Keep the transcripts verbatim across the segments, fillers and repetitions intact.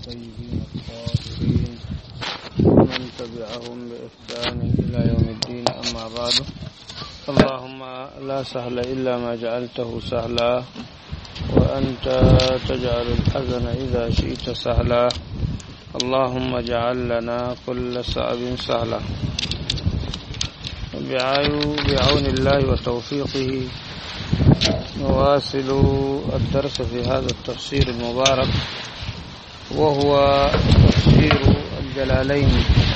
الطيبين الطاهرين ومن تبعهم بإحسان إلى يوم الدين. أما بعد، اللهم لا سهل إلا ما جعلته سهلا، وأنت تجعل الحزن إذا شئت سهلا. اللهم اجعل لنا كل صعب سهلا. بعون الله وتوفيقه نواصل الدرس في هذا التفسير المبارك، وهو تفسير الجلالين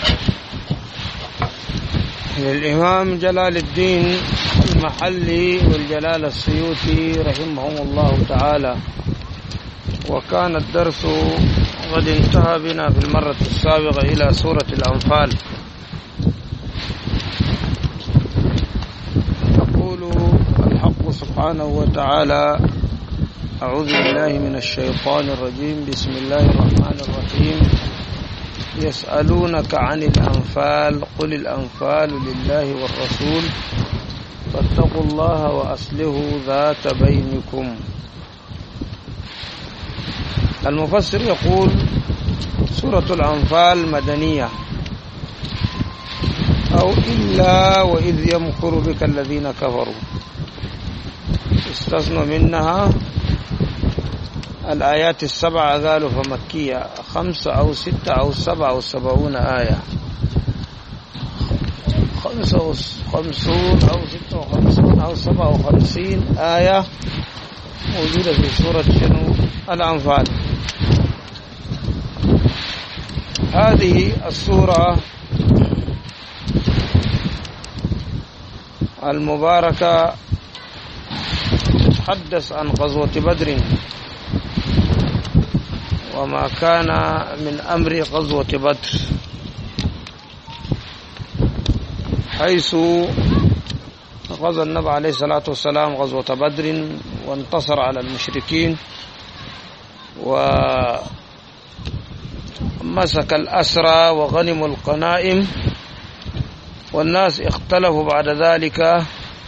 للإمام جلال الدين المحلي والجلال السيوطي رحمهم الله تعالى. وكان الدرس قد انتهى بنا في المرة السابقة إلى سورة الأنفال. يقول الحق سبحانه وتعالى: أعوذ بالله من الشيطان الرجيم، بسم الله الرحمن الرحيم. يسألونك عن الأنفال، قل الأنفال لله والرسول فاتقوا الله وأصلحوا ذات بينكم. المفسر يقول: سورة الأنفال مدنية، أو إلا وإذ يمكر بك الذين كفروا، استثنوا منها الآيات السبعة قالوا فمكية، خمسة أو ستة أو سبعة أو سبعون آية، خمسة وخمسون أو ستة وخمسون أو سبعة وخمسين آية موجودة في سورة شنو؟ الأنفال. هذه السورة المباركة تتحدث عن غزوة بدر وما كان من أمر غزوة بدر، حيث غزا النبي عليه الصلاة والسلام غزوة بدر وانتصر على المشركين ومسك الأسرى وغنم القنائم. والناس اختلفوا بعد ذلك،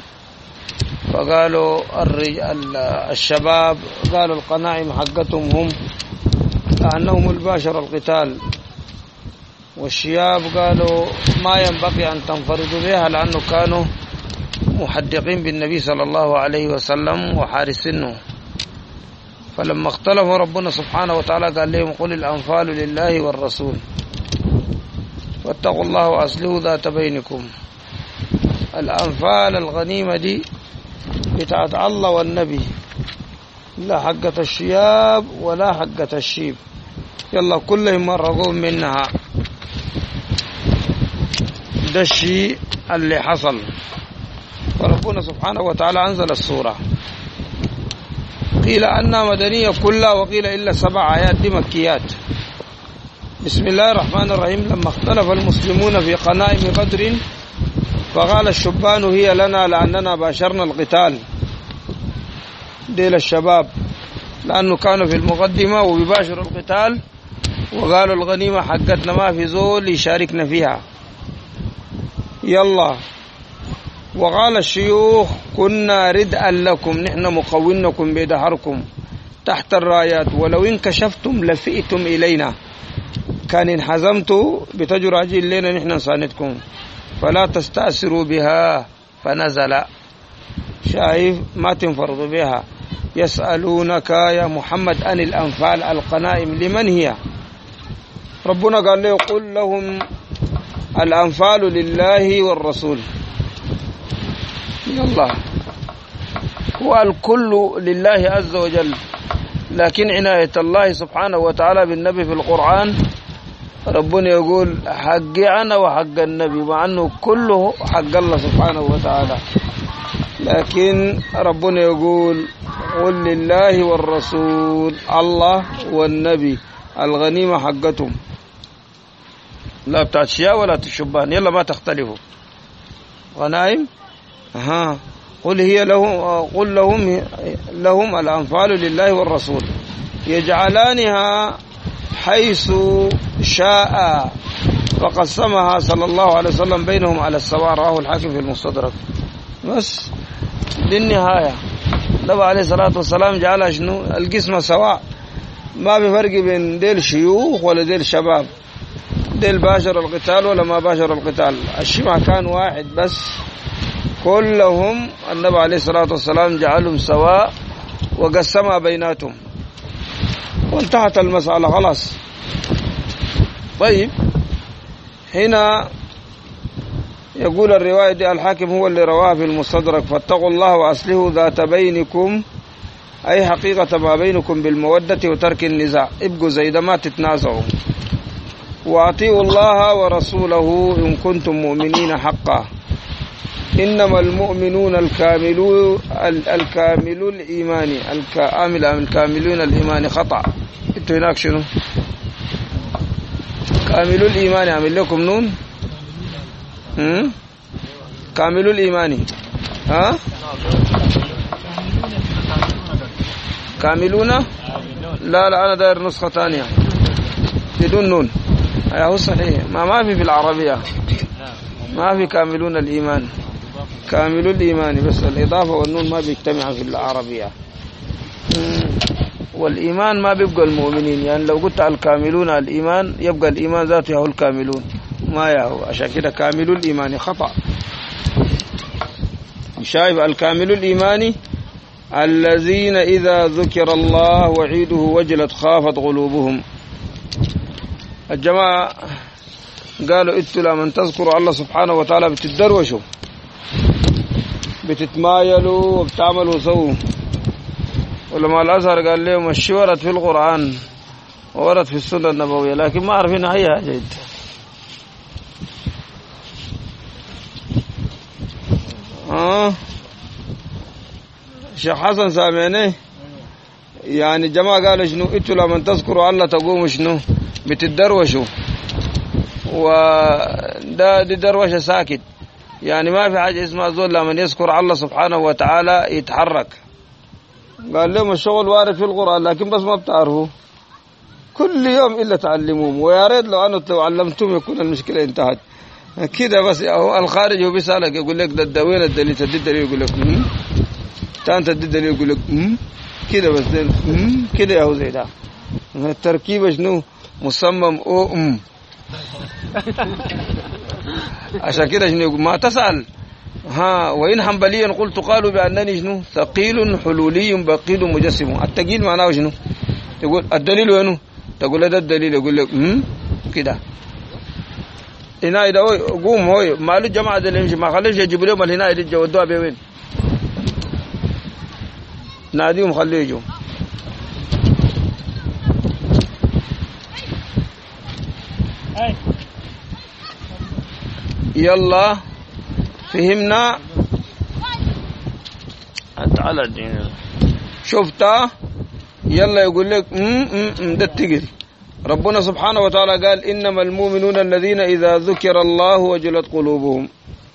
فقالوا الشباب قالوا القنائم حقتهم هم لأنهم الباشر القتال، والشياب قالوا ما ينبغي أن تنفردوا بها لأنه كانوا محدقين بالنبي صلى الله عليه وسلم وحارسينه. فلما اختلفوا ربنا سبحانه وتعالى قال لهم: قل الأنفال لله والرسول واتقوا الله وأصلحوا ذات بينكم. الأنفال الغنيمة دي بتاعت الله والنبي، لا حقة الشياب ولا حقة الشيب، يلا كلهم مرقون منها. ده الشيء اللي حصل. فربنا سبحانه وتعالى أنزل السورة، قيل أنها مدنية كلها، وقيل إلا سبع آيات دي مكيات. بسم الله الرحمن الرحيم. لما اختلف المسلمون في قنائم بدر فقال الشبان هي لنا لأننا باشرنا القتال. ديل الشباب لأنه كانوا في المقدمة وبيباشروا القتال، وقالوا الغنيمة حقتنا ما في زول يشاركنا فيها، يلا. وقال الشيوخ: كنا ردءا لكم، نحن مقوينكم بدهركم تحت الرايات، ولو انكشفتم لفئتم إلينا، كان انحزمتوا بتجراجين لنا نحن نساندكم، فلا تستأثروا بها. فنزل، شايف ما تنفرضوا بها. يسألونك يا محمد عن الأنفال، القنائم لمن هي؟ ربنا قال له: قل لهم الأنفال لله والرسول. الله هو الكل لله عز وجل، لكن عناية الله سبحانه وتعالى بالنبي في القرآن ربنا يقول حقي أنا وحق النبي، مع أنه كله حق الله سبحانه وتعالى، لكن ربنا يقول قل لله والرسول، الله والنبي، الغنيمة حقتهم، لا بتاعت شياء ولا تشبان، يلا ما تختلفوا. غنائم ها قل هي لهم، قل لهم لهم الأنفال لله والرسول، يجعلانها حيث شاء، فقسمها صلى الله عليه وسلم بينهم على السواء، رواه الحاكم في المستدرك. بس للنهاية النبي عليه الصلاة والسلام جعلها شنو؟ القسمة سواء، ما في فرق بين ديل شيوخ ولا ديل شباب، ديل باشر القتال ولا ما باشر القتال، الشمع كان واحد بس، كلهم النبي عليه الصلاة والسلام جعلهم سواء وقسمها بيناتهم وانتهت المسألة خلاص. طيب هنا يقول الرواية دي الحاكم هو اللي رواها في المستدرك، فاتقوا الله وأصلحوا ذات بينكم، أي حقيقة ما بينكم بالمودة وترك النزاع، ابقوا زي ده ما تتنازعوا، وأطيعوا الله ورسوله إن كنتم مؤمنين حقا، إنما المؤمنون الكاملون الكامل الإيماني الكامل الكاملون الإيماني خطأ. انتوا هناك شنو؟ كامل الإيمان عمل لكم نون هم؟ كامل الإيمان ها كاملون، لا لا أنا داير نسخة ثانية بدون نون، هو صحيح، ما ما في في العربية ما في كاملون الإيمان، كامل الإيمان بس الإضافة والنون ما بيجتمع في العربية، والإيمان ما بيبقى المؤمنين، يعني لو قلت الكاملون الإيمان يبقى الإيمان ذاته هو الكاملون ما يهو، عشان كده كامل الإيمان خطأ. شايف الكامل الإيماني الذين إذا ذكر الله وعيده وجلت خافت قلوبهم. الجماعة قالوا إنتوا لمن تذكروا الله سبحانه وتعالى بتتدروشوا بتتمايلوا وبتعملوا سووا، ولما الأزهر قال لهم الشي ورد في القرآن وورد في السنة النبوية، لكن ما عارفين أي حاجة. آه شيخ حسن سامعني يعني جماعة قالوا شنو إنتوا لمن تذكروا الله تقوموا شنو بتتدروشوا، وده دي دروشة ساكت، يعني ما في حاجة اسمها زول لمن يذكر الله سبحانه وتعالى يتحرك. قال لهم الشغل وارد في القرآن لكن بس ما بتعرفوا، كل يوم إلا تعلموهم، ويا ريت لو أنتم لو علمتم يكون المشكلة انتهت كده بس. الخارج هو بيسألك يقول لك ده وين الدليل، تدي الدليل يقول لك امم تاني تدي الدليل يقول لك امم كده بس امم كده يا هو زي ده. التركيبة شنو مصمم او ام عشان كده شنو ما تسأل ها. وإن حنبليا قلت قالوا بأنني شنو ثقيل حلولي بقيل مجسم. التقيل معناه شنو؟ يقول الدليل وينه؟ تقول ده الدليل يقول لك امم كده. هنا إذا هو قوم هو ما له جماعة اللي يمشي ما خليش يجيبوا لهم الهنا اللي جودوها بوين، ناديهم خليه يجوا. يلا فهمنا تعال الدين شفتها يلا يقول لك امم ده التقل. ربنا سبحانه وتعالى قال إنما المؤمنون الذين إذا ذكر الله وجلت قلوبهم.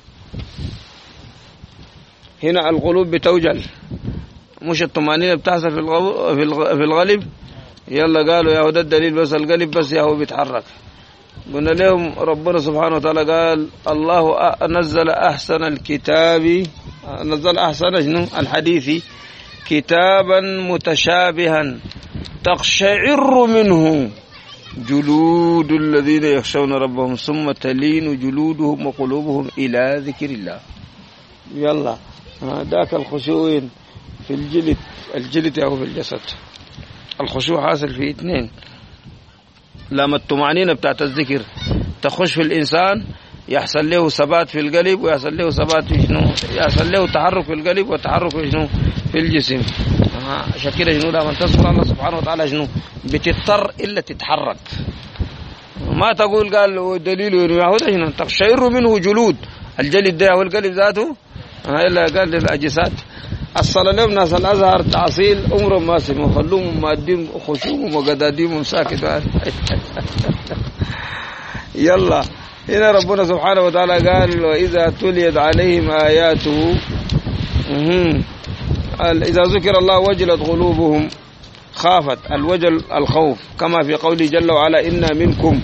هنا القلوب بتوجل مش الطمأنينة بتحصل في في القلب. يلا قالوا يا هو ده الدليل بس القلب بس يا هو بيتحرك. قلنا لهم ربنا سبحانه وتعالى قال الله نزل أحسن الكتاب نزل أحسن شنو الحديث كتابا متشابها تقشعر منه جلود الذين يخشون ربهم ثم تلين جلودهم وقلوبهم إلى ذكر الله. يلا ذاك الخشوع في الجلد، الجلد أو في الجسد. الخشوع حاصل في اثنين، لما الطمأنينة بتاعت الذكر تخش في الإنسان يحصل له ثبات في القلب ويحصل له ثبات في شنو، يحصل له تحرك في القلب وتحرك في شنو في الجسم. عشان كده شنو لما تذكر الله سبحانه وتعالى شنو بتضطر إلا تتحرك، ما تقول قال دليل يهود شنو تقشعر منه جلود الجلد ده والقلب ذاته إلا قال للأجساد. الصلاة لهم ناس الأزهر تعصيل عمرهم ما سموا خلوهم مادين خشوم وقداديم ساكت. يلا هنا ربنا سبحانه وتعالى قال وإذا تليت عليهم آياته إذا ذكر الله وجلت قلوبهم خافت الوجل الخوف كما في قوله جل وعلا إنا منكم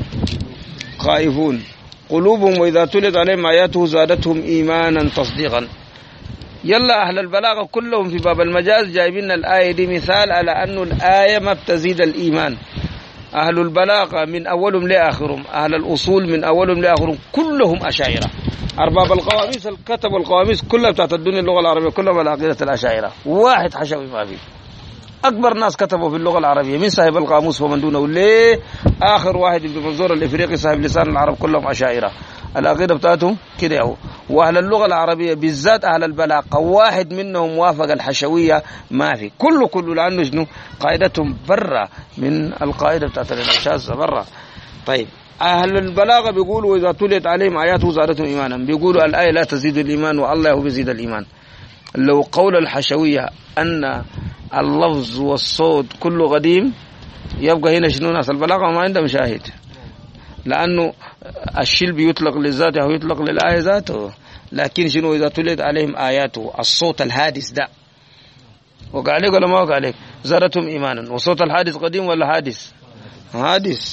خائفون. قلوبهم وإذا تليت عليهم آياته زادتهم إيمانا تصديقا. يلا أهل البلاغة كلهم في باب المجاز جايبين الآية دي مثال على أن الآية ما بتزيد الإيمان. أهل البلاغة من أولهم لآخرهم، أهل الأصول من أولهم لآخرهم كلهم أشاعرة. أرباب القواميس الكتب والقواميس كلها بتاعت الدنيا اللغة العربية كلها على عقيدة الأشاعرة، واحد حشوي ما فيه. أكبر ناس كتبوا في اللغة العربية من صاحب القاموس ومن دونه ليه آخر واحد ابن منظور الإفريقي صاحب لسان العرب كلهم أشاعرة. العقيدة بتاعتهم كده هو. وأهل اللغة العربية بالذات أهل البلاغة واحد منهم وافق الحشوية ما في، كله كله لأنه شنو قاعدتهم برا من القاعدة بتاعت الشاذة برا. طيب أهل البلاغة بيقولوا إذا تليت عليهم آياته زادتهم إيمانا، بيقولوا الآية لا تزيد الإيمان والله هو بيزيد الإيمان. لو قول الحشوية أن اللفظ والصوت كله قديم يبقى هنا شنو ناس البلاغة ما عندهم شاهد، لأنه الشيء بيطلق لذاته أو يطلق للآية ذاته. لكن شنو إذا تليت عليهم آياته الصوت الحادث ده وقع عليك ولا ما وقع عليك زادتهم إيمانا. وصوت الحادث قديم ولا حادث؟ حادث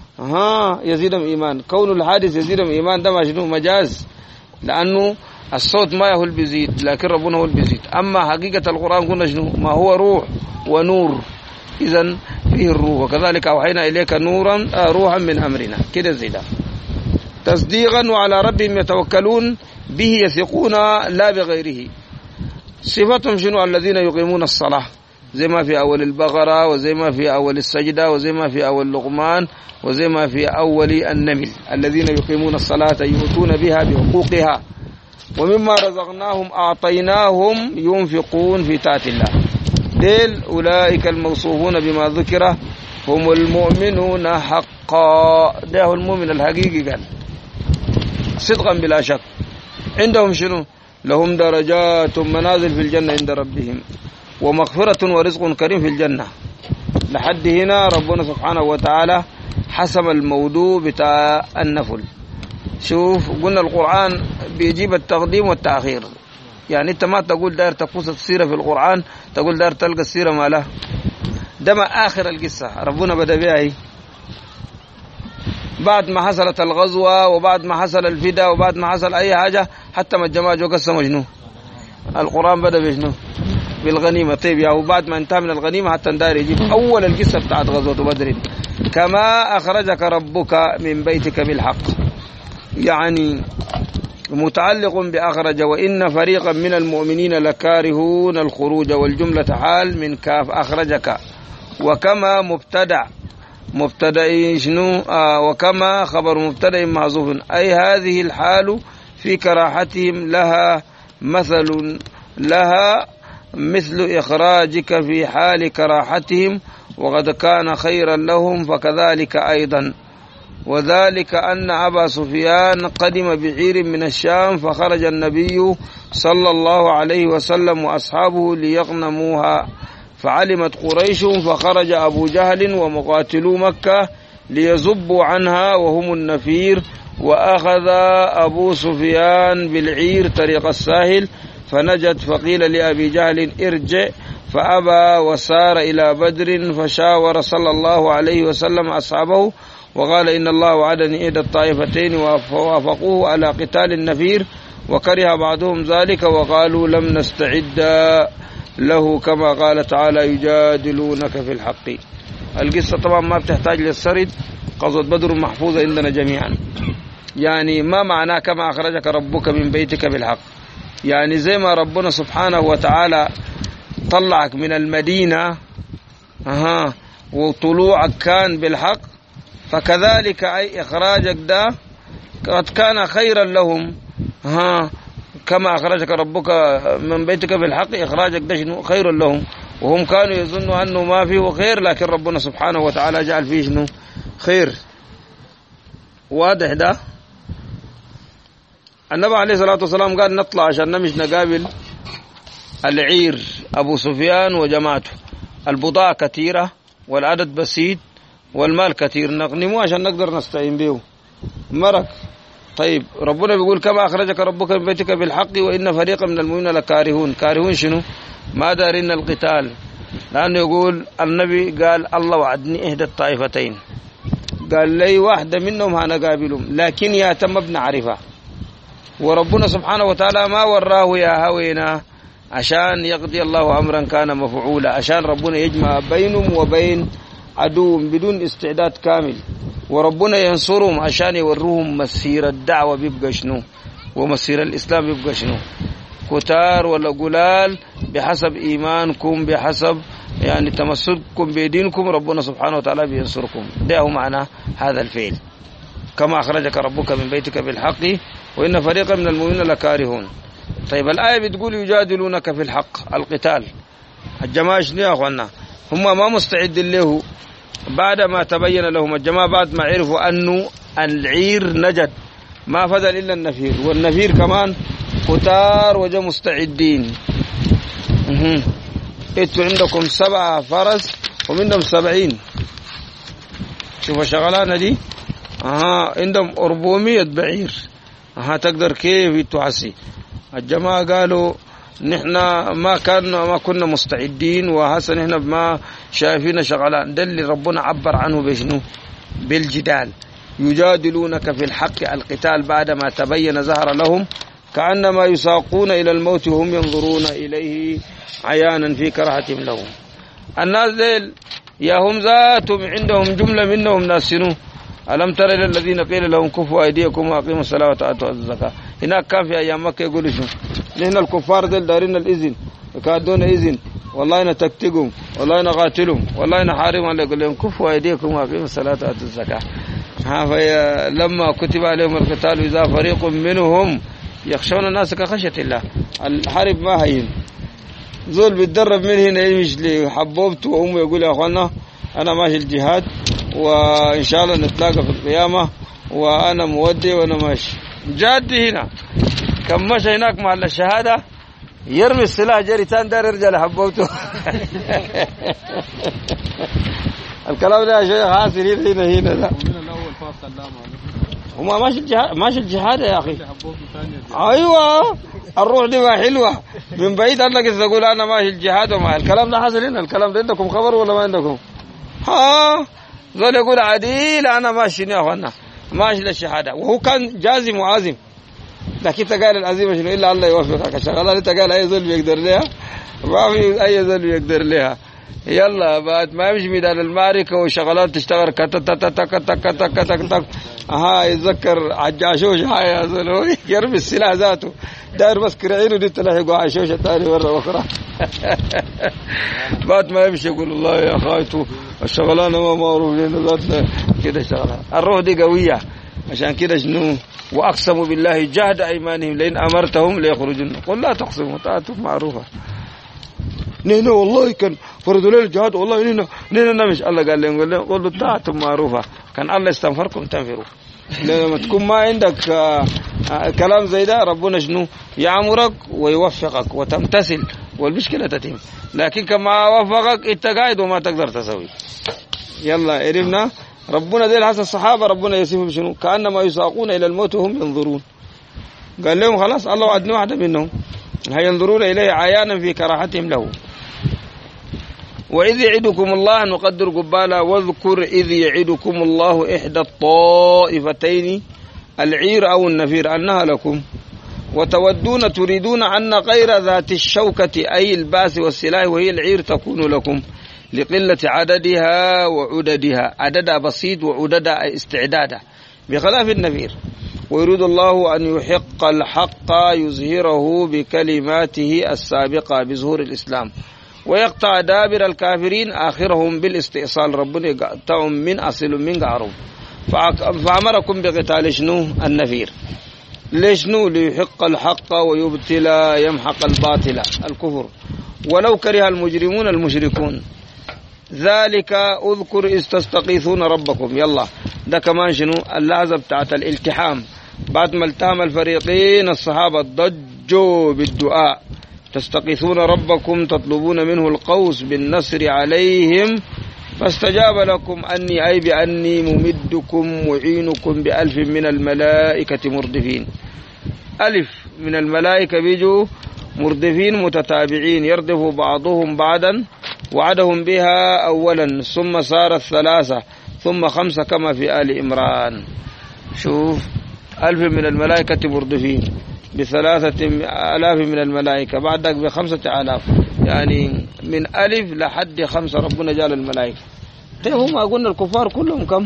ها يزيدهم إيمان. كون الحادث يزيدهم إيمان ده ما شنو مجاز، لأنه الصوت ما هو بيزيد لكن ربنا هو بيزيد. أما حقيقة القرآن قلنا شنو ما هو روح ونور، إذن فيه الروح. وكذلك أوحينا إليك نورا آه روحا من أمرنا كده زيدا تصديقا وعلى ربهم يتوكلون به يثقون لا بغيره. صفتهم شنو الذين يقيمون الصلاة زي ما في أول البقرة وزي ما في أول السجدة وزي ما في أول لقمان وزي ما في أول النمل. الذين يقيمون الصلاة يؤتون بها بحقوقها ومما رزقناهم أعطيناهم ينفقون في طاعة الله. ديل أولئك الموصوفون بما ذكر هم المؤمنون حقا. ده هو المؤمن الحقيقي قال صدقا بلا شك. عندهم شنو لهم درجات منازل في الجنة عند ربهم ومغفرة ورزق كريم في الجنة. لحد هنا ربنا سبحانه وتعالى حسم الموضوع بتاع النفل. شوف قلنا القرآن بيجيب التقديم والتأخير، يعني انت ما تقول داير تقص السيرة في القرآن تقول داير تلقى السيرة ما له. ده ما آخر القصة ربنا بدأ بها بعد ما حصلت الغزوة وبعد ما حصل الفداء وبعد ما حصل أي حاجة حتى ما الجماعة جو قسموا شنو القرآن بدأ بشنو بالغنيمة. طيب يا وبعد ما انتهى من الغنيمة حتى ندار يجيب أول القصة بتاعت غزوة بدر كما أخرجك ربك من بيتك بالحق، يعني متعلق بأخرج وإن فريقا من المؤمنين لكارهون الخروج والجملة حال من كاف أخرجك. وكما مبتدع مبتدأ شنو آه وكما خبر مبتدأ محذوف أي هذه الحال في كراهتهم لها مثل لها مثل إخراجك في حال كراهتهم وقد كان خيرا لهم فكذلك أيضا. وذلك أن أبا سفيان قدم بعير من الشام فخرج النبي صلى الله عليه وسلم وأصحابه ليغنموها فعلمت قريش فخرج أبو جهل ومقاتلو مكة ليزبوا عنها وهم النفير وأخذ أبو سفيان بالعير طريق الساحل فنجت فقيل لأبي جهل ارجع فأبى وسار إلى بدر فشاور صلى الله عليه وسلم أصحابه وقال إن الله وعدني إحدى الطائفتين ووافقوه على قتال النفير وكره بعضهم ذلك وقالوا لم نستعد له كما قال تعالى يجادلونك في الحق. القصة طبعا ما بتحتاج للسرد، قصة بدر محفوظة عندنا جميعا. يعني ما معناه كما أخرجك ربك من بيتك بالحق، يعني زي ما ربنا سبحانه وتعالى طلعك من المدينة أها وطلوعك كان بالحق فكذلك أي إخراجك ده قد كان خيرا لهم. ها كما أخرجك ربك من بيتك بالحق إخراجك ده خير لهم وهم كانوا يظنوا أنه ما فيه خير لكن ربنا سبحانه وتعالى جعل فيه شنو خير. واضح ده. النبي عليه الصلاة والسلام قال نطلع عشان نمش نقابل العير أبو سفيان وجماعته، البضاعة كثيرة والعدد بسيط والمال كثير، نغنمه عشان نقدر نستعين به مرق. طيب ربنا بيقول كما أخرجك ربك من بيتك بالحق وإن فريقا من المؤمنين لكارهون. كارهون شنو؟ ما دارين القتال، لأنه يقول النبي قال الله وعدني إحدى الطائفتين، قال لي واحدة منهم هنقابلهم لكن يا تم بنعرفها. وربنا سبحانه وتعالى ما وراه يا هوينا عشان يقضي الله أمرا كان مفعولا، عشان ربنا يجمع بينهم وبين عدوهم بدون استعداد كامل، وربنا ينصرهم عشان يوروهم مسير الدعوة بيبقى شنو ومسير الإسلام بيبقى شنو، كتار ولا قلال بحسب إيمانكم، بحسب يعني تمسككم بدينكم، ربنا سبحانه وتعالى بينصركم. ده هو معنى هذا الفعل، كما أخرجك ربك من بيتك بالحق وإن فريقا من المؤمنين لكارهون. طيب الآية بتقول يجادلونك في الحق، القتال. الجماعة شنو يا أخوانا؟ هم ما مستعدين له بعد ما تبين لهم، الجماعة بعد ما عرفوا أنه العير نجد ما فضل إلا النفير، والنفير كمان كتار وجا مستعدين. إنتوا عندكم سبعة فرس ومنهم سبعين، شوفوا شغلانة دي. أها عندهم أربعمية بعير، أها تقدر كيف يتوحسي؟ الجماعة قالوا نحن ما كان ما كنا مستعدين، وهسه نحن ما شايفين شغلان. ده اللي ربنا عبر عنه بشنو؟ بالجدال. يجادلونك في الحق، القتال بعد ما تبين ظهر لهم، كأنما يساقون إلى الموت وهم ينظرون إليه عيانا في كراهتهم لهم. الناس ديل يا هم ذاتهم عندهم جملة منهم ناسنو، ألم تر إلى الذين قيل لهم كفوا أيديكم وأقيموا الصلاة وآتوا الزكاة. هناك كان في أيام مكة يقولوا شو؟ نحن الكفار ديل دارين الإذن، كادون إذن، والله نتكتكم، والله نقاتلهم، والله نحاربهم. يقول لهم كفوا أيديكم وأقيموا الصلاة وآتوا الزكاة. ها في لما كتب عليهم القتال إذا فريق منهم يخشون الناس كخشية الله. الحرب ما هين، زول بيتدرب من هنا يمشي لحبوبته وأمه يقول يا أخوانا أنا ماشي الجهاد وإن شاء الله نتلاقى في القيامة وأنا مودي وأنا ماشي جادي. هنا كم مشى هناك مع الشهادة يرمي السلاح جري تان دار يرجع لحبوبته. الكلام ده شيء حاصل هنا هنا هنا ده. وما ماشي الجهاد، ماشي الجهاد يا أخي. أيوة الروح دي ما حلوة من بعيد أنك تقول أنا ماشي الجهاد، وما الكلام ده حاصل هنا. الكلام ده عندكم خبر ولا ما عندكم؟ ها زول يقول عديل أنا ماشي يا أخوانا ماشي للشهادة، وهو كان جازم وعازم، لكن تقال العزيمة شنو إلا الله يوفقك. الشغلة اللي تقال أي زول بيقدر لها، ما في أي زول بيقدر لها. يلا بعد ما يمشي ميدان المعركة وشغلات تشتغل كت تك تك تك تك تك تك ها يتذكر عجاشوش هاي يا زول يرمي السلاح ذاته داير بس كرعينه دي تلاحقوا عشوشة تاني مرة أخرى. بعد ما يمشي يقول الله يا خايتو الشغلانة ما معروف لنا ذاتنا كده شغلة. الروح دي قوية عشان كده شنو وأقسموا بالله جهد أيمانهم لئن أمرتهم ليخرجون قل لا تقسموا طاعتكم معروفة. نينا والله كان فرضوا لنا الجهاد والله نينا نينا نمش. الله قال لهم قال لهم قولوا طاعتكم معروفة، كان الله استنفركم تنفروا. لما تكون ما عندك آآ آآ كلام زي ده ربنا شنو يعمرك ويوفقك وتمتثل والمشكلة تتم، لكن كما وفقك انت قاعد وما تقدر تسوي. يلا عرفنا ربنا ذي الحسن الصحابة ربنا يسيبهم شنو كأنما يساقون إلى الموت وهم ينظرون. قال لهم خلاص الله وعدنا واحدة منهم هينظرون إليه عيانا في كراهتهم له. وإذ يعدكم الله نقدر قبالا واذكر إذ يعدكم الله إحدى الطائفتين العير أو النفير أنها لكم وتودون تريدون أن غير ذات الشوكة أي الباس والسلاح وهي العير تكون لكم لقلة عددها وعددها، عددها بسيط وعددها استعدادها بخلاف النفير. ويريد الله أن يحق الحق يظهره بكلماته السابقة بظهور الإسلام ويقطع دابر الكافرين آخرهم بالاستئصال. ربنا يقطعهم من أصل من قعرهم. فأمركم بقتال شنو النفير ليش نو ليحق الحق ويبتل يمحق الباطل الكفر ولو كره المجرمون المشركون. ذلك اذكر إذ تستغيثون ربكم. يلا ده كمان شنو اللحظة بتاعت الالتحام بعد ما التهم الفريقين الصحابة ضجوا بالدعاء تستغيثون ربكم تطلبون منه القوس بالنصر عليهم فاستجاب لكم أني أي بأني ممدكم معينكم بألف من الملائكة مردفين. ألف من الملائكة بيجوا مردفين متتابعين يردف بعضهم بعضا وعدهم بها أولا ثم صارت ثلاثة ثم خمسة كما في آل إمران. شوف ألف من الملائكة مردفين بثلاثة آلاف من الملائكة، بعدك بخمسة آلاف، يعني من ألف لحد خمسة ربنا جال الملائكة. طيب هم قلنا الكفار كلهم كم؟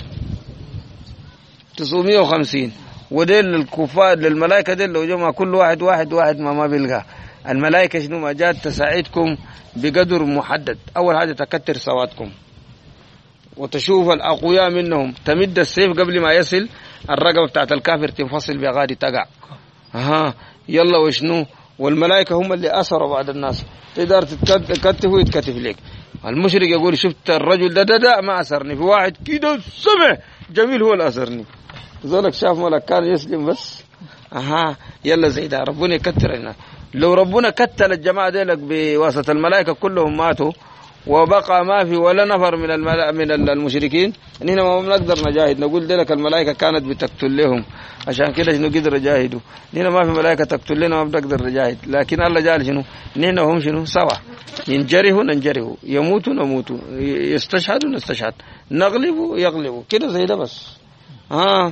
تسعمائة وخمسين. وديل الكفار للملائكة ديل لو جمع كل واحد واحد واحد ما ما بيلقى. الملائكة شنو ما جات تساعدكم بقدر محدد. أول حاجة تكتر سواتكم وتشوف الأقوياء منهم، تمد السيف قبل ما يصل الرقبة بتاعت الكافر تنفصل بغادي تقع. ها يلا وشنو، والملائكة هم اللي أسروا بعد الناس، تقدر تكتف ويتكتف لك. المشرك يقول شفت الرجل ده ده, ده ما أسرني، في واحد كده سمع جميل هو اللي أسرني. ذلك شاف ملك كان يسلم بس. أها يلا زي ده ربنا يكتر لنا. لو ربنا كتل الجماعة ديلك بواسطة الملائكة كلهم ماتوا وبقى ما في ولا نفر من الملا... من المشركين، نحن ما بنقدر نجاهد. نقول ديلك الملائكة كانت بتقتل لهم، عشان كده شنو قدر يجاهدوا. نحن ما في ملائكة تقتل لنا ما بنقدر نجاهد، لكن الله جال شنو نحن وهم شنو سوا، ينجرهوا ننجرهوا، يموتوا نموتوا، يستشهدوا نستشهد، نغلبوا يغلبوا كده زي ده بس. ها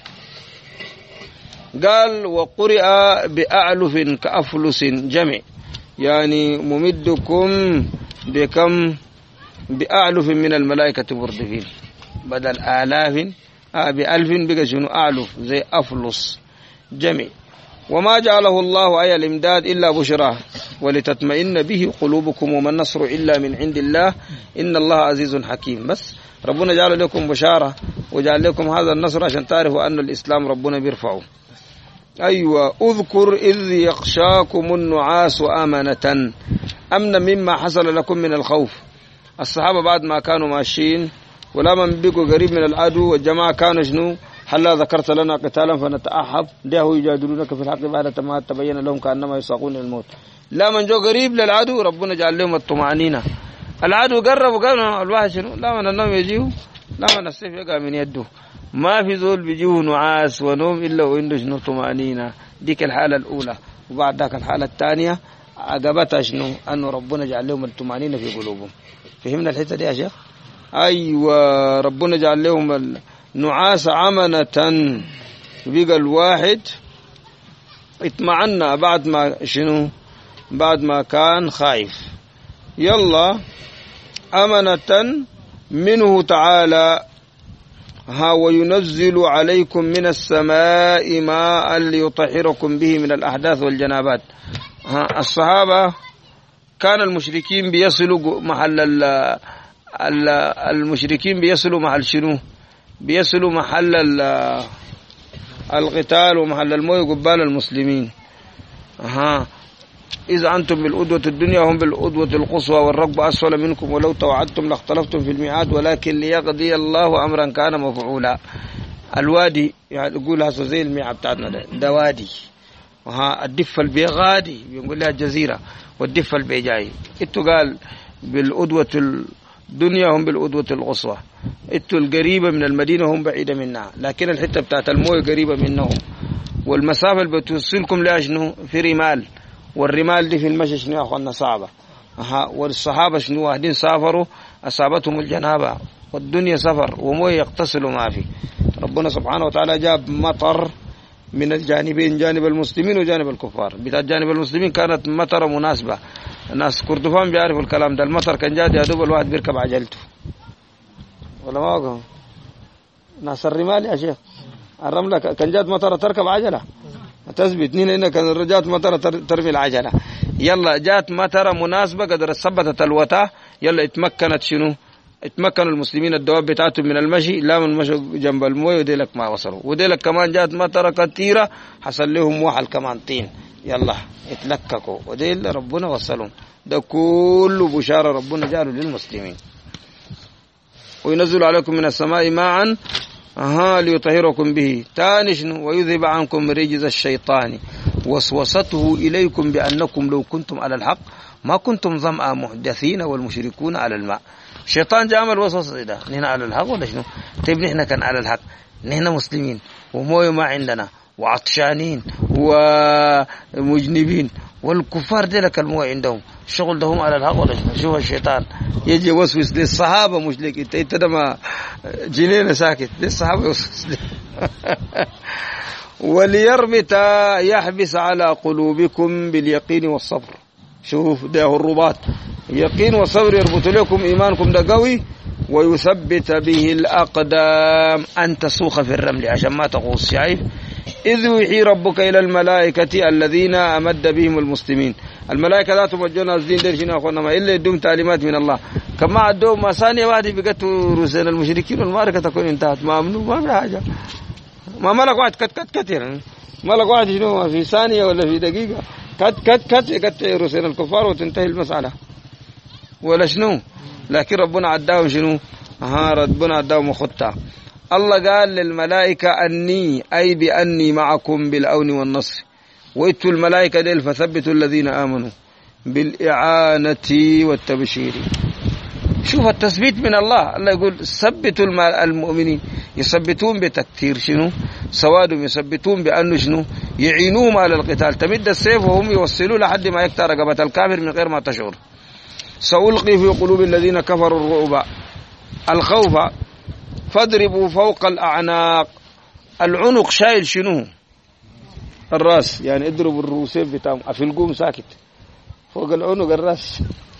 قال وقرئ بأعلف كأفلس جمع، يعني ممدكم بكم بأعلف من الملائكة مردفين، بدل آلاف آه بألف بقى شنو أعلف زي أفلس جمع. وما جعله الله أي الإمداد إلا بشرى ولتطمئن به قلوبكم وما النصر إلا من عند الله إن الله عزيز حكيم. بس ربنا جعل لكم بشارة وجعل لكم هذا النصر عشان تعرفوا أن الإسلام ربنا بيرفعه. أيوة اذكر إذ يخشاكم النعاس أمنة، أمنا مما حصل لكم من الخوف. الصحابة بعد ما كانوا ماشيين ولما بيقوا قريب من العدو والجماعة كانوا شنو هلا ذكرت لنا قتالا فنتأحب ده يجادلونك في الحق بعد ما تبين لهم كأنما يساقون الموت. لا من جو قريب للعدو ربنا جعل لهم الطمأنينة. العدو قرب وقالوا الواحد شنو لا من النوم يجيه لا من السيف يقع من يده. ما في زول بيجيه نعاس ونوم إلا وعنده شنو طمأنينة. ديك الحالة الأولى. وبعد ذاك الحالة الثانية عقبتها شنو أنه ربنا جعل لهم الطمأنينة في قلوبهم. فهمنا الحتة دي يا شيخ؟ أيوة ربنا جعل لهم النعاس عمنة، بقى الواحد اطمعنا بعد ما شنو بعد ما كان خايف. يلا أمنة منه تعالى ها وينزل عليكم من السماء ماء ليطهركم به من الأحداث والجنابات. ها الصحابة كان المشركين بيصلوا محل المشركين بيصلوا محل شنو بيصلوا محل القتال ومحل الموت قبال المسلمين. ها إذا أنتم بالأدوة الدنيا هم بالأدوة القصوى والركب أسفل منكم ولو توعدتم لاختلفتم في الميعاد ولكن ليقضي الله أمرا كان مفعولا. الوادي يعني يقولها زي الميعاد بتاعتنا ده, ده وادي. وها الدفة البيغادي بيقول لها الجزيرة والدفة البيجاي. إتو قال بالأدوة الدنيا هم بالأدوة القصوى. إتو القريبة من المدينة هم بعيدة منها، لكن الحتة بتاعت المويه قريبة منهم. والمسافة اللي بتوصلكم لها شنو في رمال، والرمال دي في المشي شنو يا أخوانا صعبة. أها والصحابة شنو واحدين سافروا أصابتهم الجنابة والدنيا سفر ومويه يغتسلوا ما في. ربنا سبحانه وتعالى جاب مطر من الجانبين، جانب المسلمين وجانب الكفار. بتاع جانب المسلمين كانت مطر مناسبة. الناس كردفان بيعرفوا الكلام ده. المطر كان جاد يا دوب الواحد بيركب عجلته ولا ما هو ناس الرمال يا شيخ الرملة كان جات مطر تركب عجلة تثبت. نين هنا كان جات مطر ترمي العجلة. يلا جات مطر مناسبة قدر ثبتت الوتاه. يلا اتمكنت شنو اتمكن المسلمين الدواب بتاعتهم من المشي، لا من المشي جنب المويه وديلك ما وصلوا. وديلك كمان جات مطر كثيرة حصل لهم وحل كمان طين، يلا اتلككوا وديل ربنا وصلهم. ده كله بشارة ربنا جعله للمسلمين. وينزل عليكم من السماء ماء أها ليطهركم به تاني شنو ويذهب عنكم رجز الشيطان وسوسته إليكم بأنكم لو كنتم على الحق ما كنتم ظمأ محدثين والمشركون على الماء. الشيطان جاء عمل وسوسة ده نحن على الحق ولا شنو؟ طيب نحن كان على الحق، نحن مسلمين ومويه ما عندنا وعطشانين ومجنبين، والكفار دي لك المويه عندهم الشغل ده هم على الحق ولا شنو؟ شوف الشيطان يجي يوسوس للصحابة مش لك انت. انت ده ما جنين ساكت للصحابة يوسوس وليربط يحبس على قلوبكم باليقين والصبر. شوف ده الرباط، يقين والصبر يربط لكم إيمانكم ده قوي، ويثبت به الأقدام أن تسوق في الرمل عشان ما تغوص. شايف؟ إذ يوحي ربك إلى الملائكة الذين أمد بهم المسلمين. الملائكة ذاتهم وجونا الدين دير شنو أخوانا، ما إلا يدوم تعليمات من الله. كما عدوهم ما ثانية واحدة بقتوا رسل المشركين والمعركة تكون انتهت، ما أمنوا ما في حاجة، ما ملك واحد كت كت كت يعني. ملك واحد شنو في ثانية ولا في دقيقة كت كت كت كت رسل الكفار وتنتهي المسألة ولا شنو. لكن ربنا عداهم شنو؟ ها ربنا عداهم خطة. الله قال للملائكة أني أي بأني معكم بالعون والنصر، وإتوا الملائكة ديل فثبتوا الذين آمنوا بالإعانة والتبشير. شوف التثبيت من الله. الله يقول ثبتوا المؤمنين، يثبتون بتكتير شنو؟ سوادهم، يثبتون بأنه شنو؟ يعينوهم على القتال. تمد السيف وهم يوصلوا لحد ما يقطع رقبة الكافر من غير ما تشعر. سألقي في قلوب الذين كفروا الرعب الخوف فاضربوا فوق الأعناق. العنق شايل شنو؟ الراس، يعني اضربوا الروسين بتاعهم أفلقوهم ساكت فوق العنق الراس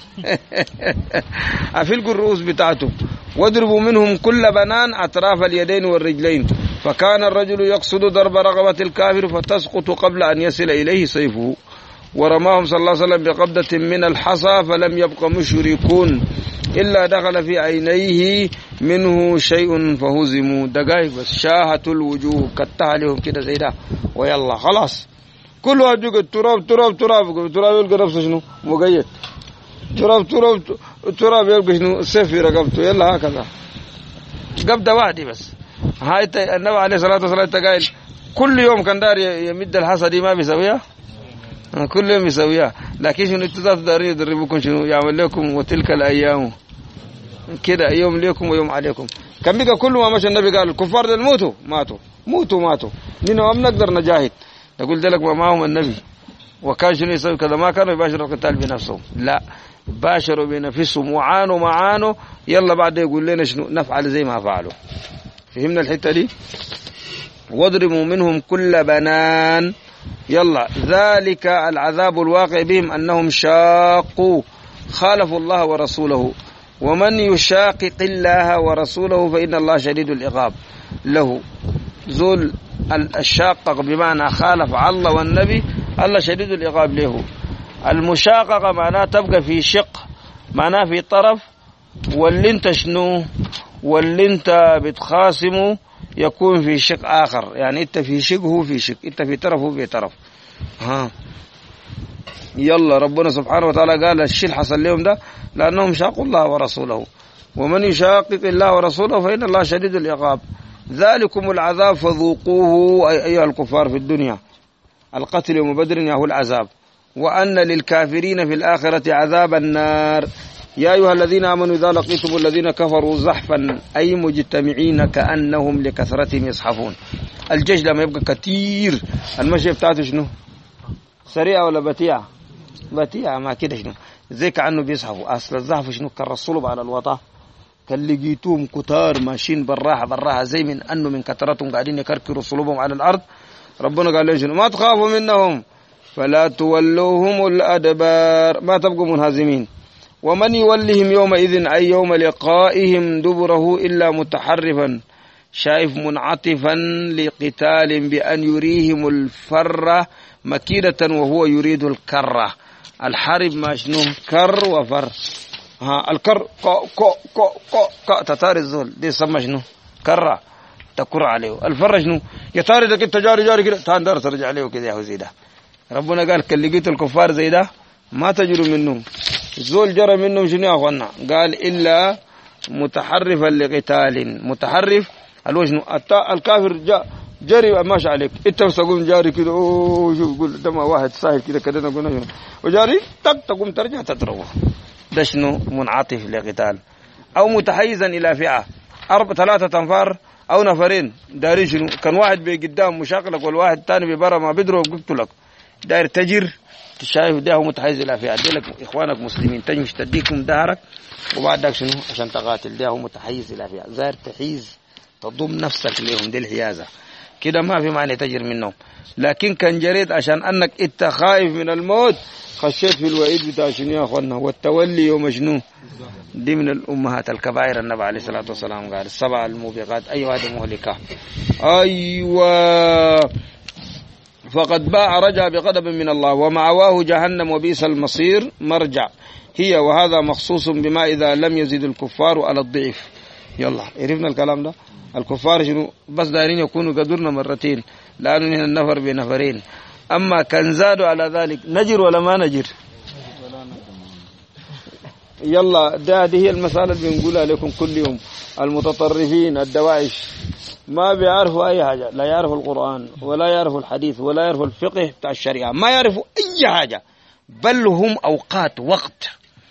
أفلقوا الرؤوس بتاعتهم. واضربوا منهم كل بنان أطراف اليدين والرجلين. فكان الرجل يقصد ضرب رقبة الكافر فتسقط قبل أن يصل إليه سيفه. ورماهم صلى الله عليه وسلم بقبضة من الحصى فلم يبق مشركون إلا دخل في عينيه منه شيء فهزموا. دقائق بس شاهت الوجوه كتها لهم كده زي ده ويلا خلاص كل واحد يقول تراب تراب تراب تراب يلقى نفسه شنو مقيد، تراب تراب تراب يلقى شنو سيف في رقبته. يلا هكذا قبضة واحدة بس. هاي النبي عليه الصلاة والسلام قال كل يوم كان دار يمد الحصى دي ما بيسويها، كل يوم يسويها. لكن شنو انتوا دارين يدربكم شنو يعمل لكم وتلك الأيام كده يوم ليكم ويوم عليكم. كان بقى كل ما مشى النبي قال الكفار دول موتوا ماتوا موتوا ماتوا نحن ما بنقدر نجاهد. نقول لك ما معهم النبي وكان شنو يسوي كذا، ما كانوا يباشروا القتال بنفسهم، لا باشروا بنفسهم وعانوا معانوا. يلا بعد يقول لنا شنو نفعل زي ما فعلوا. فهمنا الحتة دي؟ واضربوا منهم كل بنان. يلا ذلك العذاب الواقع بهم أنهم شاقوا خالفوا الله ورسوله، ومن يشاقق الله ورسوله فإن الله شديد العقاب له. زول الشاقق بمعنى خالف الله والنبي الله شديد العقاب له. المشاققة معناه تبقى في شق، معناه في طرف، واللي انت شنو واللي انت بتخاصمه يكون في شق آخر. يعني انت في شق هو في شق، انت في طرف هو في طرف. ها يلا ربنا سبحانه وتعالى قال الشيء حصل لهم ده لأنهم شاقوا الله ورسوله، ومن يشاقق الله ورسوله فإن الله شديد العقاب. ذلكم العذاب فذوقوه أيها الكفار في الدنيا، القتل يوم بدر يهو العذاب، وأن للكافرين في الآخرة عذاب النار. يا أيها الذين آمنوا إذا لقيتم الذين كفروا زحفا أي مجتمعين كأنهم لكثرتهم يزحفون. الجيش لما يبقى كتير المشي بتاعته شنو سريعة ولا بطيئة؟ بطيئة ما كده شنو زي كأنه بيزحفوا. أصل الزحف شنو كالرسول على الوطا كان لقيتوهم كتار ماشيين بالراحة بالراحة زي من أنه من كثرتهم قاعدين يكركروا صلوبهم على الأرض. ربنا قال لهم شنو ما تخافوا منهم فلا تولوهم الأدبار، ما تبقوا منهزمين. ومن يولهم يومئذ أي يوم لقائهم دبره إلا متحرفا شايف منعطفا لقتال بأن يريهم الفر مكيدة وهو يريد الكرة. الحرب ما شنو كر وفر. ها الكر كو كو كو كو كو تطار الزول دي سمى شنو كرة تكر عليه. الفر شنو يطاري لك انت جاري جاري كده تندر ترجع عليه كده يا زي ده. ربنا قال كل لقيت الكفار زي ده ما تجروا منهم. الزول جرى منهم شنو يا اخوانا؟ قال الا متحرفا لقتال. متحرف الوجه الكافر جاء جري ماشي عليك انت تقوم جاري كده اوه شوف قول ده ما واحد ساهل كده كده نقول وجاري تك تقوم ترجع تضربه. ده شنو منعطف لقتال. او متحيزا الى فئه اربع ثلاثه انفار او نفرين دارين شنو كان واحد بقدام مشاكلك والواحد ثاني ببرا ما بيضرب بيقتلك داير تجر. شايف ده هو متحيز الى فئه دي لك اخوانك مسلمين تجمش تديكم دهرك وبعدك شنو عشان تقاتل. ده هو متحيز الى فئه زاير تحيز تضم نفسك لهم دي الحيازه. كده ما في معنى تجر منهم. لكن كان جريت عشان أنك إنت خايف من الموت خشيت في الوعيد بتاع شنو يا أخوانا؟ والتولي ومجنون دي من الأمهات الكبائر. النبي عليه الصلاة والسلام قال السبع الموبقات أيوة هذه مهلكة. أيوة فقد باع رجع بغضب من الله ومعواه جهنم وبئس المصير مرجع هي. وهذا مخصوص بما إذا لم يزد الكفار على الضعيف. يلا عرفنا الكلام ده. الكفار شنو بس دايرين يكونوا قدرنا مرتين لأنه من النفر بنفرين. أما كان زادوا على ذلك نجر ولا ما نجر؟ يلا ده هذه هي المسألة اللي بنقولها لكم كل يوم. المتطرفين الدواعش ما بيعرفوا أي حاجة، لا يعرفوا القرآن ولا يعرفوا الحديث ولا يعرفوا الفقه بتاع الشريعة، ما يعرفوا أي حاجة، بل هم أوقات وقت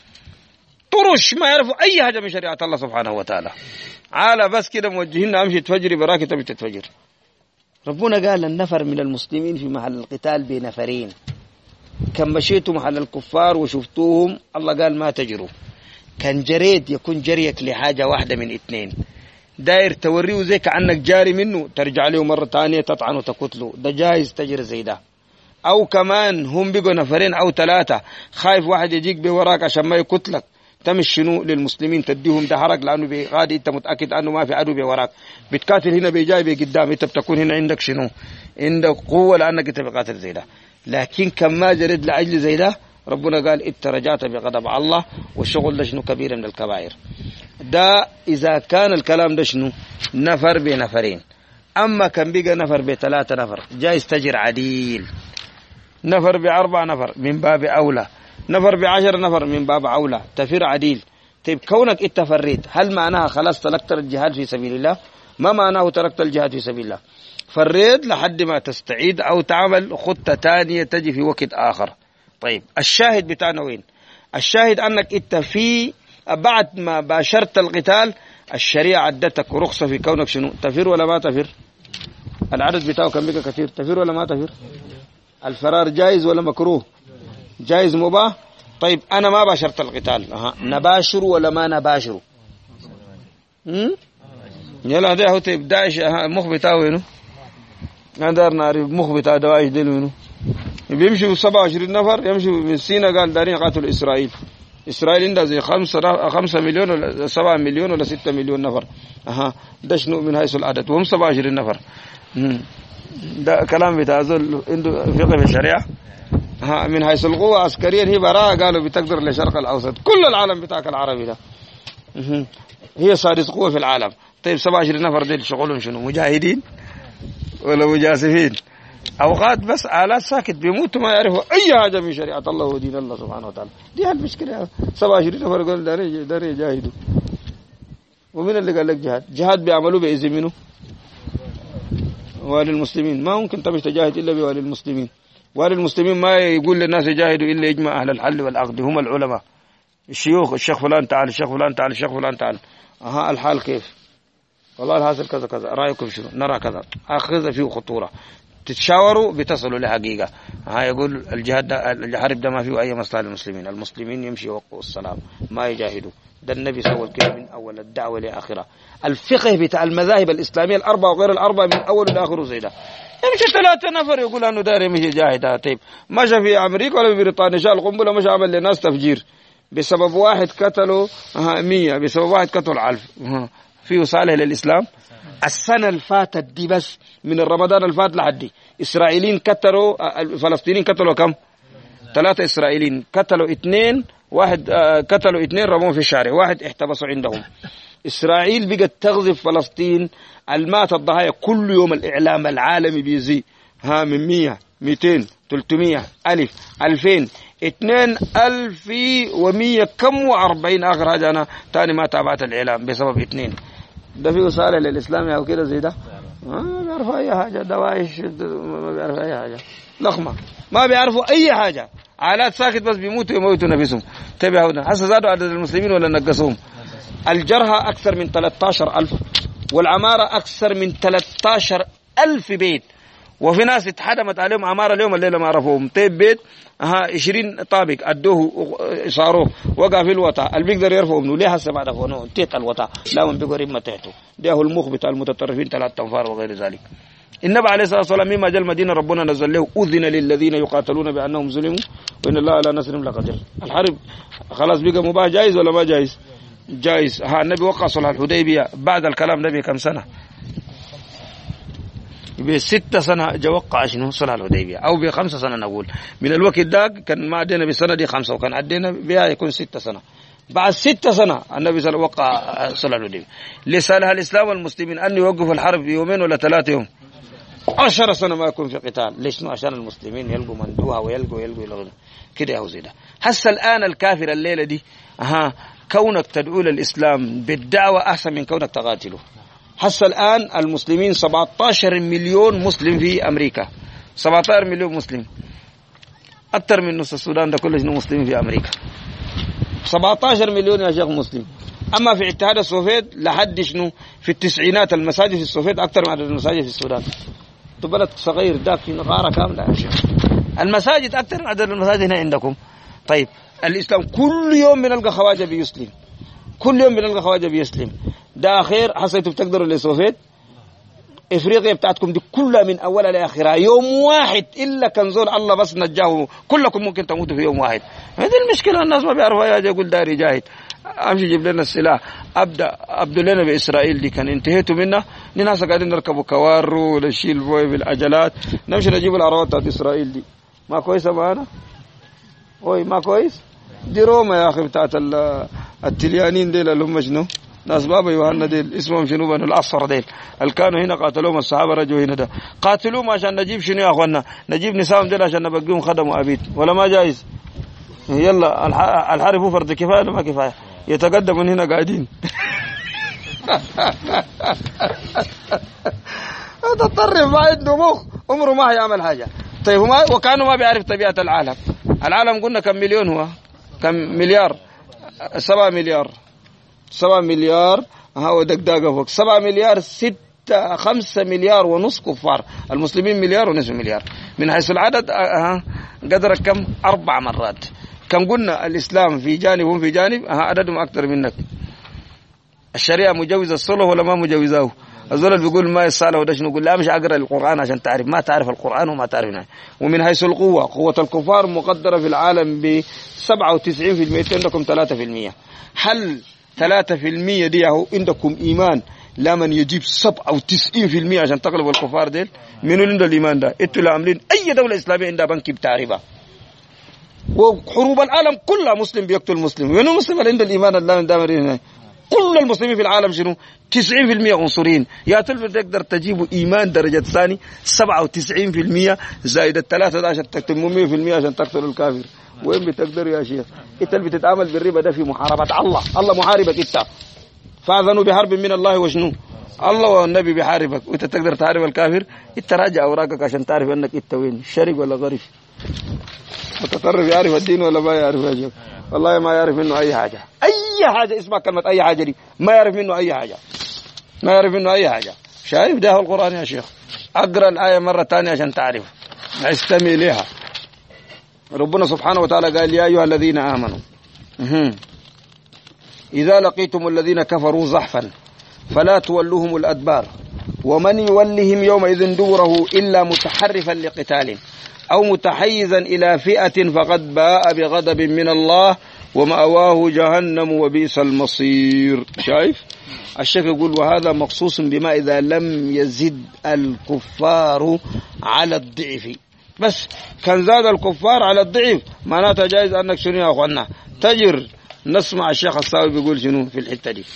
طرش ما يعرفوا أي حاجة من شريعة الله سبحانه وتعالى. عالة بس كده موجهين أمشي تفجري براكي تمشي تتفجر. ربنا قال النفر من المسلمين في محل القتال بنفرين. كان مشيتوا محل الكفار وشفتوهم الله قال ما تجروا. كان جريد يكون جريك لحاجة واحدة من اثنين، داير توريه زي كأنك جاري منه ترجع له مرة ثانية تطعن وتقتله، ده جايز تجري زي ده. أو كمان هم بقوا نفرين أو ثلاثة خايف واحد يجيك بوراك عشان ما يقتلك، تمش شنو للمسلمين تديهم ده حرق لأنه بغادي أنت متأكد أنه ما في عدو بوراك، بتقاتل هنا بيجاي بقدام أنت بتكون هنا عندك شنو عندك قوة لأنك أنت بقاتل زي ده. لكن كم ما جرد لأجل زي ده ربنا قال إنت رجعت بغضب الله والشغل ده شنو كبير من الكبائر. ده إذا كان الكلام ده شنو نفر بنفرين. أما كان بيجا نفر بثلاثة نفر جايز تجر عديل، نفر بأربع نفر من باب أولى، نفر بعشر نفر من باب أولى تفر عديل. طيب كونك إنت فريت هل معناها خلاص تركت الجهاد في سبيل الله؟ ما معناه تركت الجهاد في سبيل الله، فريت لحد ما تستعيد أو تعمل خطة تانية تجي في وقت آخر. طيب الشاهد بتاعنا وين؟ الشاهد أنك إنت في بعد ما باشرت القتال الشريعة عدتك رخصة في كونك شنو تفر ولا ما تفر. العدد بتاعه كم بك كثير، تفر ولا ما تفر؟ الفرار جائز ولا مكروه؟ جائز مباح. طيب أنا ما باشرت القتال أها نباشر ولا ما نباشر؟ هم؟ يلا ده هو طيب داعش مخ بتاعه وينه؟ نقدر نعرف مخ بتاع داعش ده وينه؟ بيمشوا سبعة وعشرين نفر يمشوا من سينا قال دارين قاتلوا إسرائيل. إسرائيل عندها زي خمسة خمسة مليون ولا سبعة مليون ولا ستة مليون نفر. أها ده شنو من حيث العدد وهم سبعة وعشرين نفر. ده كلام بتاع زول عنده فقه في الشريعة. ها من حيث القوة عسكريا هي براءة قالوا بتقدر للشرق الأوسط كل العالم بتاعك العربي ده. هي سادس قوة في العالم. طيب سبعة وعشرين نفر ديل شغلهم شنو مجاهدين ولا مجاسفين؟ أوقات بس آلات ساكت بيموتوا ما يعرفوا أي حاجة من شريعة الله ودين الله سبحانه وتعالى. دي المشكلة. سبعة وعشرين نفر قال داري داري يجاهدوا. ومن اللي قال لك جهاد؟ جهاد بيعملوا بإذن منه والي المسلمين. ما ممكن تمشي تجاهد إلا بوالي المسلمين. والي المسلمين ما يقول للناس يجاهدوا إلا يجمع أهل الحل والعقد هم العلماء الشيوخ. الشيخ فلان تعال الشيخ فلان تعال الشيخ فلان تعال. أها الحال كيف؟ والله الحاصل كذا كذا رأيكم شنو؟ نرى كذا أخذ فيه خطورة تتشاوروا بتصلوا لحقيقة. ها يقول الجهاد الحرب ده ما فيه أي مصلحة للمسلمين. المسلمين يمشي وقوا السلام ما يجاهدوا. ده النبي سوى كده من أول الدعوة لآخرة. الفقه بتاع المذاهب الإسلامية الأربعة وغير الأربعة من أول لآخره زي ده. يمشي ثلاثة نفر يقول أنه داري مشي جاهد. طيب مشى في أمريكا ولا في بريطانيا شال قنبلة مشى عمل لناس تفجير بسبب واحد قتلوا مية بسبب واحد قتل ألف. فيه صالح للإسلام؟ السنة الفاتت دي بس من الرمضان الفات لحد إسرائيليين قتلوا الفلسطينيين قتلوا كم؟ ثلاثة إسرائيليين قتلوا اثنين واحد قتلوا اثنين رموهم في الشارع واحد احتبسوا عندهم. إسرائيل بقت تغزف فلسطين المات الضحايا كل يوم. الإعلام العالمي بيزي ها من مية ميتين ثلاثمية ألف ألفين اثنين ألف ومية كم وأربعين آخر حاجة أنا تاني ما تابعت الإعلام بسبب اثنين. ده فيه وسالة للإسلام أو كده زي ده ما بيعرفوا أي حاجة. دواعش ما بيعرفوا أي حاجة لخمة ما بيعرفوا أي حاجة. عالات ساكت بس بيموتوا يموتوا نفسهم. تبعوا هنا هسه زادوا عدد المسلمين ولا نقصوهم؟ الجرحى أكثر من ثلاثة عشر ألف والعمارة أكثر من ثلاثة عشر ألف بيت. وفي ناس اتحدمت عليهم عمارة اليوم الليلة ما عرفوهم. طيب بيت ها عشرين طابق أدوه صاروه وقع في الوطا اللي بيقدر يرفعه منه ليه هسه بعد فونه تيت الوطا لا من بيقرب ما تحته. ده هو المخ بتاع المتطرفين ثلاث تنفار وغير ذلك. النبي عليه الصلاة والسلام مما جاء المدينة ربنا نزل له أذن للذين يقاتلون بأنهم ظلموا وإن الله على نصرهم لقدير. الحرب خلاص بقى مباح جائز ولا ما جائز؟ جائز. ها النبي وقع صلح الحديبية بعد الكلام ده بكم سنة؟ بستة سنة جا وقع شنو صلح الحديبية أو بخمسة سنة نقول. من الوقت ده كان ما عدينا بسنة دي خمسة وكان عدينا بها يكون ستة سنة. بعد ستة سنة النبي صلى الله عليه وسلم وقع صلح الحديبية. لسالها الإسلام والمسلمين أن يوقفوا الحرب يومين ولا ثلاثة يوم؟ عشر سنة ما يكون في قتال. ليش؟ عشان المسلمين يلقوا مندوها ويلقوا يلقوا يلقوا كده أو زي ده. هسه الآن الكافر الليلة دي أها كونك تدعو للإسلام بالدعوة أحسن من كونك تقاتله. هسه الآن المسلمين سبعة عشر مليون مسلم في أمريكا، سبعة عشر مليون مسلم، أكثر من نص السودان ده كله مسلمين في أمريكا. سبعة عشر مليون يا شيخ مسلم. أما في اتحاد السوفيت لحد شنو في التسعينات المساجد في السوفيت أكثر من عدد المساجد في السودان. بلد صغير ده في نقارة كاملة يا شيخ. المساجد أكثر من عدد المساجد هنا عندكم. طيب الإسلام كل يوم بنلقى خواجة بيسلم، كل يوم بنلقى خواجة بيسلم. ده خير حسيتوا بتقدروا للسوفيت. إفريقيا بتاعتكم دي كلها من أولها لآخرها يوم واحد إلا كان زول الله بس نجاه، كلكم ممكن تموتوا في يوم واحد. هذه المشكلة الناس ما بيعرفوا. يا يقول داري جاهد امشي جيب لنا السلاح ابدا ابدوا لنا باسرائيل دي كان انتهيتوا منها. ناس قاعدين نركبوا كوارو ونشيل بوي بالعجلات نمشي نجيب العربات بتاعت اسرائيل دي. ما كويسه معانا؟ اوي ما كويس. دي روما يا اخي بتاعت التليانين ديل اللي هم شنو ناس بابا يوحنا ديل اسمهم شنو بنو الاصفر ديل اللي كانوا هنا قاتلوهم الصحابه رجعوا هنا ده قاتلوهم عشان نجيب شنو يا اخوانا؟ نجيب نسائهم ديل عشان نبقيهم خدموا عبيد ولا ما جايز؟ يلا الحرب هو فرض كفايه ولا ما كفايه؟ يتقدم من هنا قاعدين تطرف ما عنده مخ عمره ما هيعمل حاجه. طيب وما وكانوا ما بيعرف طبيعه العالم. العالم قلنا كم مليون؟ هو كم مليار؟ سبعة مليار. سبعة مليار هو دقداقه فوق سبعة مليار. ستة خمسة مليار ونص كفار. المسلمين مليار ونصف مليار. من حيث العدد ها قدر كم؟ أربع مرات. كم قلنا الإسلام في جانب وهم في جانب ها عددهم أكثر منك. الشريعة مجوزة الصلح ولا ما مجوزاه؟ الزول بيقول ما يصالح وده شنو؟ يقول لا مش أقرأ القرآن عشان تعرف. ما تعرف القرآن وما تعرف. ومن حيث القوة قوة الكفار مقدرة في العالم ب سبعة وتسعين في المئة عندكم ثلاثة في المئة. هل ثلاثة في المئة دي هو عندكم إيمان لا من يجيب سبعة وتسعين في المئة عشان تغلبوا الكفار ديل؟ منو عنده الإيمان ده؟ انتوا اللي عاملين أي دولة إسلامية عندها بنك بتعرفها. وحروب العالم كلها مسلم بيقتل مسلم. وين المسلم اللي عنده الإيمان اللي من دامرين هنا؟ كل المسلمين في العالم شنو؟ تسعين في المئة عنصريين. يا تلف تقدر تجيبوا إيمان درجة ثاني سبعة وتسعين في المئة زائد الثلاثة ده عشان تكتموا مئة في المئة عشان تقتلوا الكافر. وين بتقدروا يا شيخ؟ انت اللي بتتعامل بالربا ده في محاربة الله. الله محاربك انت. فاذنوا بحرب من الله وشنو؟ الله والنبي بيحاربك وانت تقدر تحارب الكافر. انت راجع اوراقك عشان تعرف انك انت وين شرق ولا غريب. متطرف يعرف الدين ولا ما يعرف يا شيخ؟ والله ما يعرف منه اي حاجه. اي حاجه اسمع كلمه اي حاجه دي ما يعرف منه اي حاجه. ما يعرف منه اي حاجه. شايف ده هو القران يا شيخ. اقرا الايه مره ثانيه عشان تعرف. استمع لها. ربنا سبحانه وتعالى قال يا ايها الذين امنوا اذا لقيتم الذين كفروا زحفا فلا تولوهم الادبار ومن يولهم يومئذ دوره الا متحرفا لقتال أو متحيزا إلى فئة فقد باء بغضب من الله ومأواه جهنم وبئس المصير. شايف الشيخ يقول وهذا مخصوص بما إذا لم يزد الكفار على الضعف. بس كان زاد الكفار على الضعف معناتها جائز أنك شنو يا أخوانا تجر. نسمع الشيخ الصاوي بيقول شنو في الحتة دي.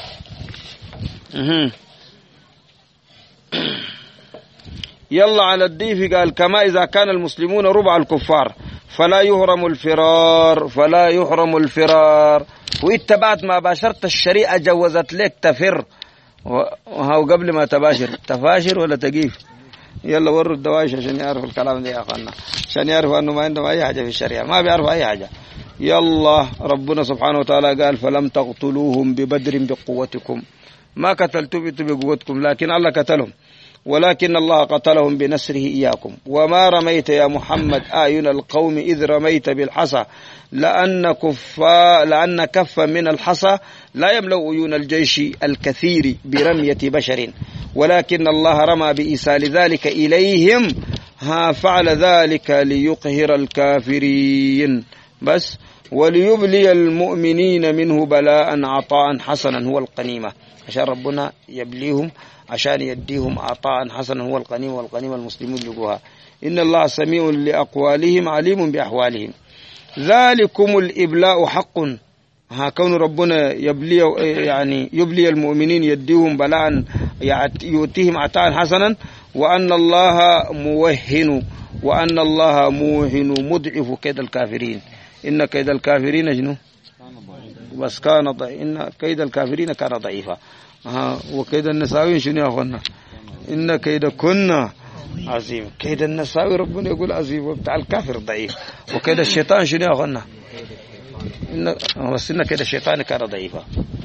يلا على الضيف قال كما إذا كان المسلمون ربع الكفار فلا يحرم الفرار فلا يحرم الفرار. واتبعت ما باشرت الشريعة جوزت لك تفر. وهو قبل ما تباشر تفاشر ولا تقيف. يلا وروا الدوايش عشان يعرف الكلام ده يا أخوانا عشان يعرفوا أنه ما عندهم أي حاجة في الشريعة. ما بيعرفوا أي حاجة. يلا ربنا سبحانه وتعالى قال فلم تقتلوهم ببدر بقوتكم. ما قتلتم بقوتكم لكن الله قتلهم ولكن الله قتلهم بنصره إياكم. وما رميت يا محمد أعين القوم إذ رميت بالحصى لأن كفا لأن كف من الحصى لا يملأ عيون الجيش الكثير برمية بشر ولكن الله رمى بإيصال ذلك إليهم ها فعل ذلك ليقهر الكافرين بس وليبلي المؤمنين منه بلاء عطاء حسنا هو القنيمة عشان ربنا يبليهم عشان يديهم عطاء حسنا هو القنيمة والقنيمة المسلمون لقوها إن الله سميع لأقوالهم عليم بأحوالهم ذلكم الإبلاء حق ها كون ربنا يبلي يعني يبلي المؤمنين يديهم بلاء يؤتيهم عطاء حسنا وأن الله موهن وأن الله موهن مضعف كيد الكافرين إن كيد الكافرين جنو بس كان ضعيف إن كيد الكافرين كان ضعيفا ها وكيد النساوين شنو يا أخوانا إن كيد كنا عظيم كيد النساوي ربنا يقول عظيم وبتاع الكافر ضعيف وكيد الشيطان شنو يا أخوانا إن بس إن كيد الشيطان كان ضعيفا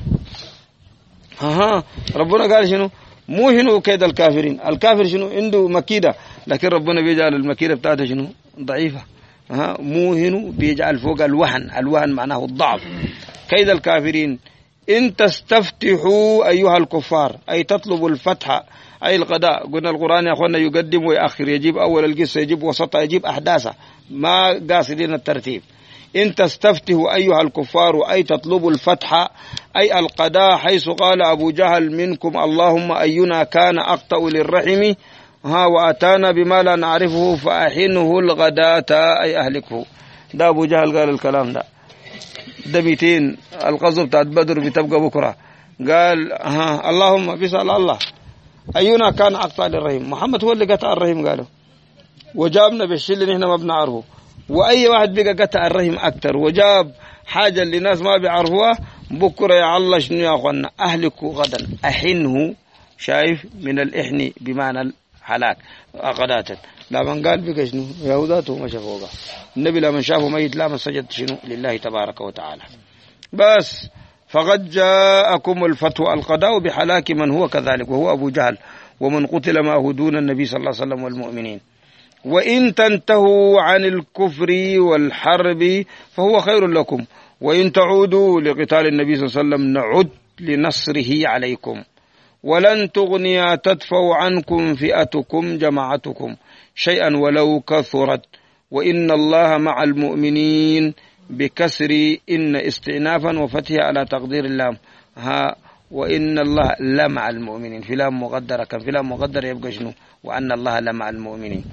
ها ربنا قال شنو موهن كيد الكافرين الكافر شنو عنده مكيدة لكن ربنا بيجعل المكيدة بتاعته شنو ضعيفة ها موهن بيجعل فوق الوهن الوهن معناه الضعف كيد الكافرين إن تستفتحوا أيها الكفار أي تطلبوا الفتح أي القضاء قلنا القرآن يا أخوانا يقدم ويأخر يجيب أول القصة يجيب وسطها يجيب أحداثها ما قاصدين الترتيب إن تستفتحوا أيها الكفار أي تطلبوا الفتح أي القضاء حيث قال أبو جهل منكم اللهم أينا كان أقطأ للرحم ها وأتانا بما لا نعرفه فأحنه الغداة أي أهلكه ده أبو جهل قال الكلام ده ده ميتين القصب بتاعت بدر بتبقى بكرة قال ها اللهم بيسأل الله أينا كان أقطع للرحم محمد هو اللي قطع الرحم قالوا وجابنا بالشيء اللي نحن ما بنعرفه وأي واحد بقى قطع الرحم أكتر وجاب حاجة اللي الناس ما بيعرفوها بكرة يا الله شنو يا أخوانا أهلكوا غدا أحنه شايف من الإحن بمعنى الحلاك غداة لا من قال بقى شنو يهوداته ما شافوها النبي لما شافه ميت لا من سجد شنو لله تبارك وتعالى بس فقد جاءكم الفتوى القضاء بحلاك من هو كذلك وهو أبو جهل ومن قتل معه دون النبي صلى الله عليه وسلم والمؤمنين وإن تنتهوا عن الكفر والحرب فهو خير لكم وإن تعودوا لقتال النبي صلى الله عليه وسلم نعد لنصره عليكم ولن تغني تدفع عنكم فئتكم جماعتكم شيئا ولو كثرت وإن الله مع المؤمنين بكسر إن استئنافا وفتحها على تقدير اللام ها وإن الله لمع المؤمنين في لام مقدرة كان في لام مقدرة يبقى شنو وأن الله لمع المؤمنين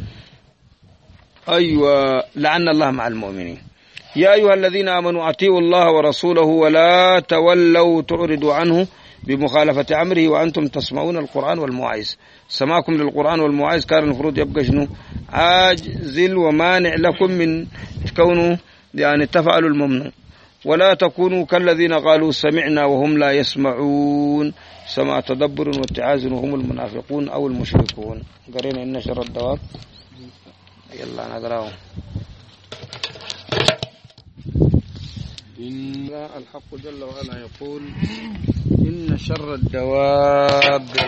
أيوة لعن الله مع المؤمنين يا أيها الذين آمنوا أطيعوا الله ورسوله ولا تولوا تعرضوا عنه بمخالفة أمره وأنتم تسمعون القرآن والمواعظ سماعكم للقرآن والمواعظ كان المفروض يبقى شنو عاجزل ومانع لكم من كونوا يعني تفعلوا الممنوع ولا تكونوا كالذين قالوا سمعنا وهم لا يسمعون سمع تدبر واتعاز وهم المنافقون أو المشركون قرينا إن شر الدواب يلا نقرأه إن الحق جل وعلا يقول إن شر الدواب